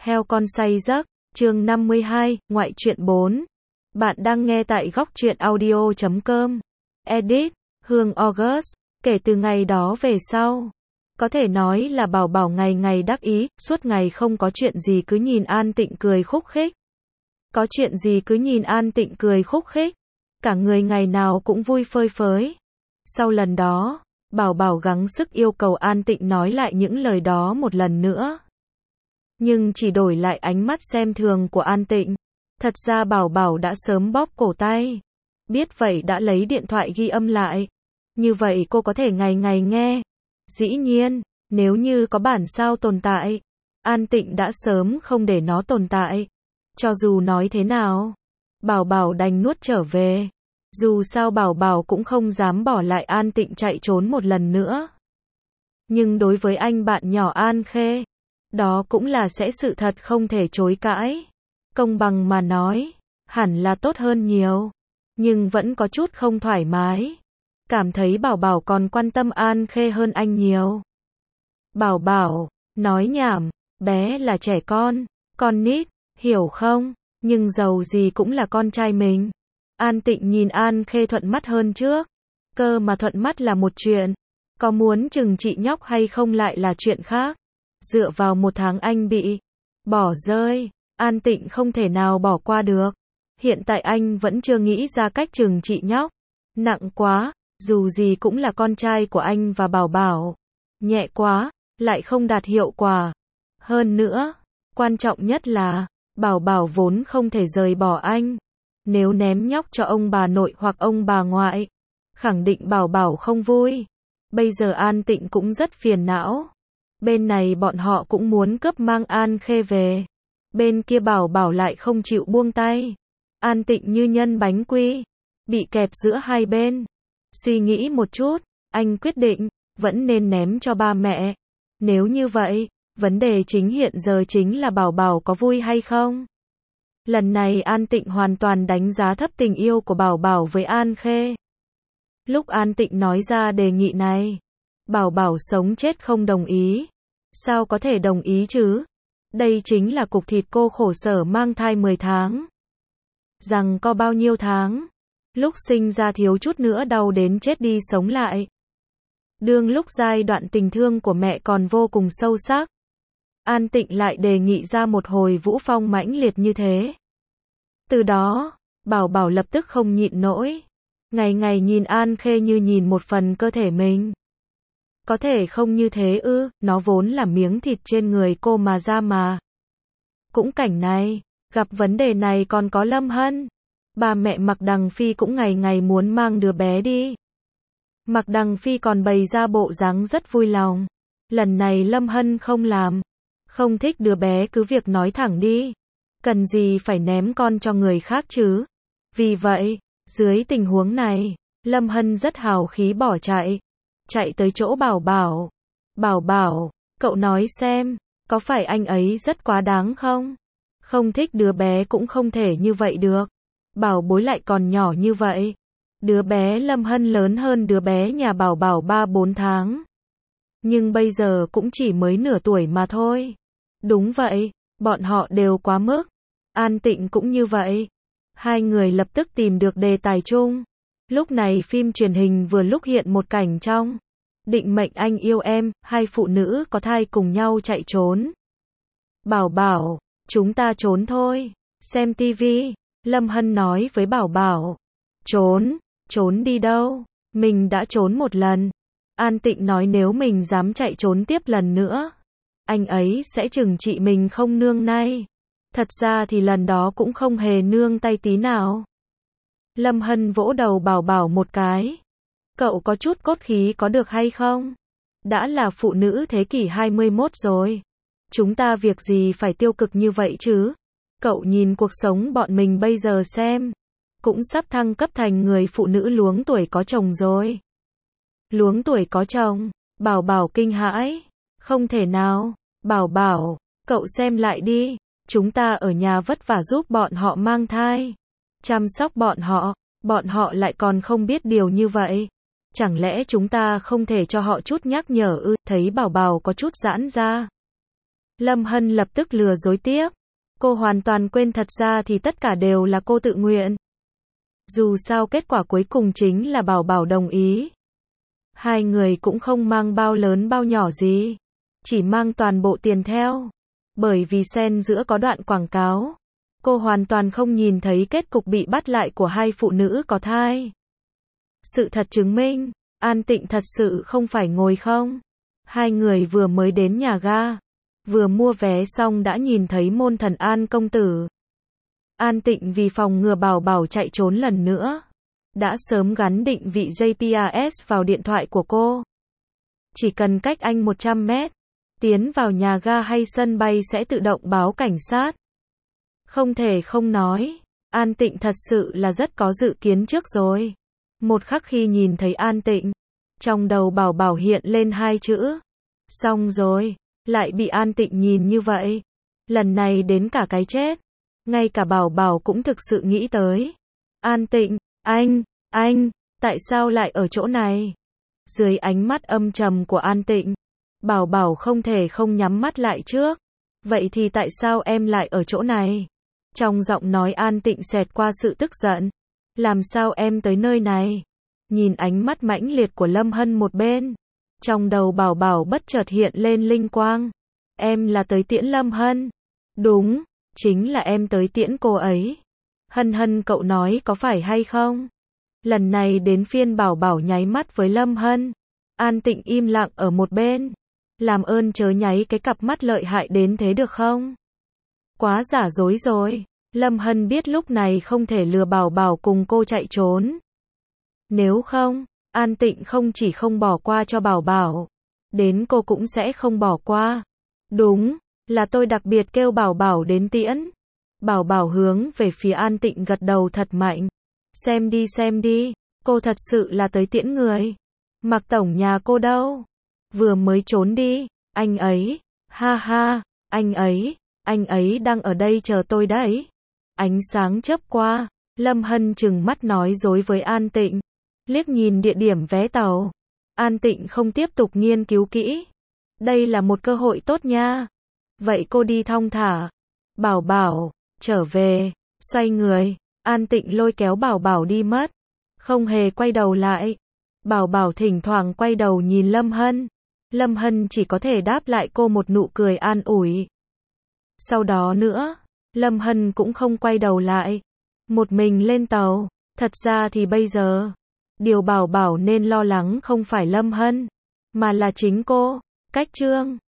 Heo con say giấc, chương 52, ngoại truyện 4. Bạn đang nghe tại góc truyện audio.com. Edit, Hương August. Kể từ ngày đó về sau, có thể nói là Bảo Bảo ngày ngày đắc ý, suốt ngày không có chuyện gì cứ nhìn An Tịnh cười khúc khích. Có chuyện gì cứ nhìn An Tịnh cười khúc khích, cả người ngày nào cũng vui phơi phới. Sau lần đó, Bảo Bảo gắng sức yêu cầu An Tịnh nói lại những lời đó một lần nữa. Nhưng chỉ đổi lại ánh mắt xem thường của An Tịnh. Thật ra Bảo Bảo đã sớm bóp cổ tay. Biết vậy đã lấy điện thoại ghi âm lại. Như vậy cô có thể ngày ngày nghe. Dĩ nhiên, nếu như có bản sao tồn tại, An Tịnh đã sớm không để nó tồn tại. Cho dù nói thế nào, Bảo Bảo đành nuốt trở về. Dù sao Bảo Bảo cũng không dám bỏ lại An Tịnh chạy trốn một lần nữa. Nhưng đối với anh bạn nhỏ An Khê, đó cũng là sẽ sự thật không thể chối cãi. Công bằng mà nói, hẳn là tốt hơn nhiều. Nhưng vẫn có chút không thoải mái. Cảm thấy Bảo Bảo còn quan tâm An Khê hơn anh nhiều. Bảo Bảo, nói nhảm, bé là trẻ con nít, hiểu không? Nhưng dầu gì cũng là con trai mình. An Tịnh nhìn An Khê thuận mắt hơn trước. Cơ mà thuận mắt là một chuyện. Có muốn chừng trị nhóc hay không lại là chuyện khác. Dựa vào 1 tháng anh bị bỏ rơi, An Tịnh không thể nào bỏ qua được. Hiện tại anh vẫn chưa nghĩ ra cách trừng trị nhóc. Nặng quá, dù gì cũng là con trai của anh và Bảo Bảo. Nhẹ quá, lại không đạt hiệu quả. Hơn nữa, quan trọng nhất là, Bảo Bảo vốn không thể rời bỏ anh. Nếu ném nhóc cho ông bà nội hoặc ông bà ngoại, khẳng định Bảo Bảo không vui. Bây giờ An Tịnh cũng rất phiền não. Bên này bọn họ cũng muốn cướp mang An Khê về. Bên kia Bảo Bảo lại không chịu buông tay. An Tịnh như nhân bánh quy, bị kẹp giữa hai bên. Suy nghĩ một chút, anh quyết định, vẫn nên ném cho ba mẹ. Nếu như vậy, vấn đề chính hiện giờ chính là Bảo Bảo có vui hay không. Lần này An Tịnh hoàn toàn đánh giá thấp tình yêu của Bảo Bảo với An Khê. Lúc An Tịnh nói ra đề nghị này, Bảo Bảo sống chết không đồng ý. Sao có thể đồng ý chứ? Đây chính là cục thịt cô khổ sở mang thai 10 tháng. Rằng có bao nhiêu tháng? Lúc sinh ra thiếu chút nữa đau đến chết đi sống lại. Đương lúc giai đoạn tình thương của mẹ còn vô cùng sâu sắc, An Tịnh lại đề nghị ra một hồi vũ phong mãnh liệt như thế. Từ đó, Bảo Bảo lập tức không nhịn nổi. Ngày ngày nhìn An Khê như nhìn một phần cơ thể mình. Có thể không như thế ư, nó vốn là miếng thịt trên người cô mà ra mà. Cũng cảnh này, gặp vấn đề này còn có Lâm Hân. Bà mẹ Mạc Đằng Phi cũng ngày ngày muốn mang đứa bé đi. Mạc Đằng Phi còn bày ra bộ dáng rất vui lòng. Lần này Lâm Hân không làm. Không thích đứa bé cứ việc nói thẳng đi. Cần gì phải ném con cho người khác chứ. Vì vậy, dưới tình huống này, Lâm Hân rất hào khí bỏ chạy. Chạy tới chỗ Bảo Bảo. Bảo Bảo, cậu nói xem, có phải anh ấy rất quá đáng không? Không thích đứa bé cũng không thể như vậy được. Bảo bối lại còn nhỏ như vậy. Đứa bé Lâm Hân lớn hơn đứa bé nhà Bảo Bảo 3-4 tháng. Nhưng bây giờ cũng chỉ mới nửa tuổi mà thôi. Đúng vậy, bọn họ đều quá mức. An Tịnh cũng như vậy. Hai người lập tức tìm được đề tài chung. Lúc này phim truyền hình vừa lúc hiện một cảnh trong Định mệnh anh yêu em, hai phụ nữ có thai cùng nhau chạy trốn. Bảo Bảo, chúng ta trốn thôi, xem tivi. Lâm Hân nói với Bảo Bảo. Trốn đi đâu? Mình đã trốn một lần. An Tịnh nói nếu mình dám chạy trốn tiếp lần nữa, anh ấy sẽ trừng trị mình không nương tay. Thật ra thì lần đó cũng không hề nương tay tí nào. Lâm Hân vỗ đầu Bảo Bảo một cái. Cậu có chút cốt khí có được hay không? Đã là phụ nữ thế kỷ 21 rồi. Chúng ta việc gì phải tiêu cực như vậy chứ? Cậu nhìn cuộc sống bọn mình bây giờ xem. Cũng sắp thăng cấp thành người phụ nữ luống tuổi có chồng rồi. Luống tuổi có chồng? Bảo Bảo kinh hãi. Không thể nào. Bảo Bảo, cậu xem lại đi. Chúng ta ở nhà vất vả giúp bọn họ mang thai. Chăm sóc bọn họ lại còn không biết điều như vậy. Chẳng lẽ chúng ta không thể cho họ chút nhắc nhở ư? Thấy Bảo Bảo có chút giãn ra. Lâm Hân lập tức lừa dối tiếp. Cô hoàn toàn quên thật ra thì tất cả đều là cô tự nguyện. Dù sao kết quả cuối cùng chính là Bảo Bảo đồng ý. Hai người cũng không mang bao lớn bao nhỏ gì. Chỉ mang toàn bộ tiền theo. Bởi vì xen giữa có đoạn quảng cáo. Cô hoàn toàn không nhìn thấy kết cục bị bắt lại của hai phụ nữ có thai. Sự thật chứng minh, An Tịnh thật sự không phải ngồi không. Hai người vừa mới đến nhà ga. Vừa mua vé xong đã nhìn thấy môn thần An công tử. An Tịnh vì phòng ngừa Bảo Bảo chạy trốn lần nữa. Đã sớm gắn định vị GPS vào điện thoại của cô. Chỉ cần cách anh 100 mét. Tiến vào nhà ga hay sân bay sẽ tự động báo cảnh sát. Không thể không nói, An Tịnh thật sự là rất có dự kiến trước rồi. Một khắc khi nhìn thấy An Tịnh, trong đầu Bảo Bảo hiện lên hai chữ. Xong rồi, lại bị An Tịnh nhìn như vậy. Lần này đến cả cái chết. Ngay cả Bảo Bảo cũng thực sự nghĩ tới. An Tịnh, anh, tại sao lại ở chỗ này? Dưới ánh mắt âm trầm của An Tịnh, Bảo Bảo không thể không nhắm mắt lại trước. Vậy thì tại sao em lại ở chỗ này? Trong giọng nói An Tịnh xẹt qua sự tức giận. Làm sao em tới nơi này? Nhìn ánh mắt mãnh liệt của Lâm Hân một bên. Trong đầu Bảo Bảo bất chợt hiện lên linh quang. Em là tới tiễn Lâm Hân. Đúng, chính là em tới tiễn cô ấy. Hân Hân cậu nói có phải hay không? Lần này đến phiên Bảo Bảo nháy mắt với Lâm Hân. An Tịnh im lặng ở một bên. Làm ơn chớ nháy cái cặp mắt lợi hại đến thế được không? Quá giả dối rồi. Lâm Hân biết lúc này không thể lừa Bảo Bảo cùng cô chạy trốn. Nếu không, An Tịnh không chỉ không bỏ qua cho Bảo Bảo, đến cô cũng sẽ không bỏ qua. Đúng, là tôi đặc biệt kêu Bảo Bảo đến tiễn. Bảo Bảo hướng về phía An Tịnh gật đầu thật mạnh. Xem đi, cô thật sự là tới tiễn người. Mạc tổng nhà cô đâu? Vừa mới trốn đi, anh ấy, ha ha, anh ấy đang ở đây chờ tôi đấy. Ánh sáng chớp qua, Lâm Hân trừng mắt nói dối với An Tịnh. Liếc nhìn địa điểm vé tàu. An Tịnh không tiếp tục nghiên cứu kỹ. Đây là một cơ hội tốt nha. Vậy cô đi thong thả. Bảo Bảo, trở về, xoay người. An Tịnh lôi kéo Bảo Bảo đi mất. Không hề quay đầu lại. Bảo Bảo thỉnh thoảng quay đầu nhìn Lâm Hân. Lâm Hân chỉ có thể đáp lại cô một nụ cười an ủi. Sau đó nữa, Lâm Hân cũng không quay đầu lại. Một mình lên tàu. Thật ra thì bây giờ, điều Bảo Bảo nên lo lắng không phải Lâm Hân, mà là chính cô. Cách chương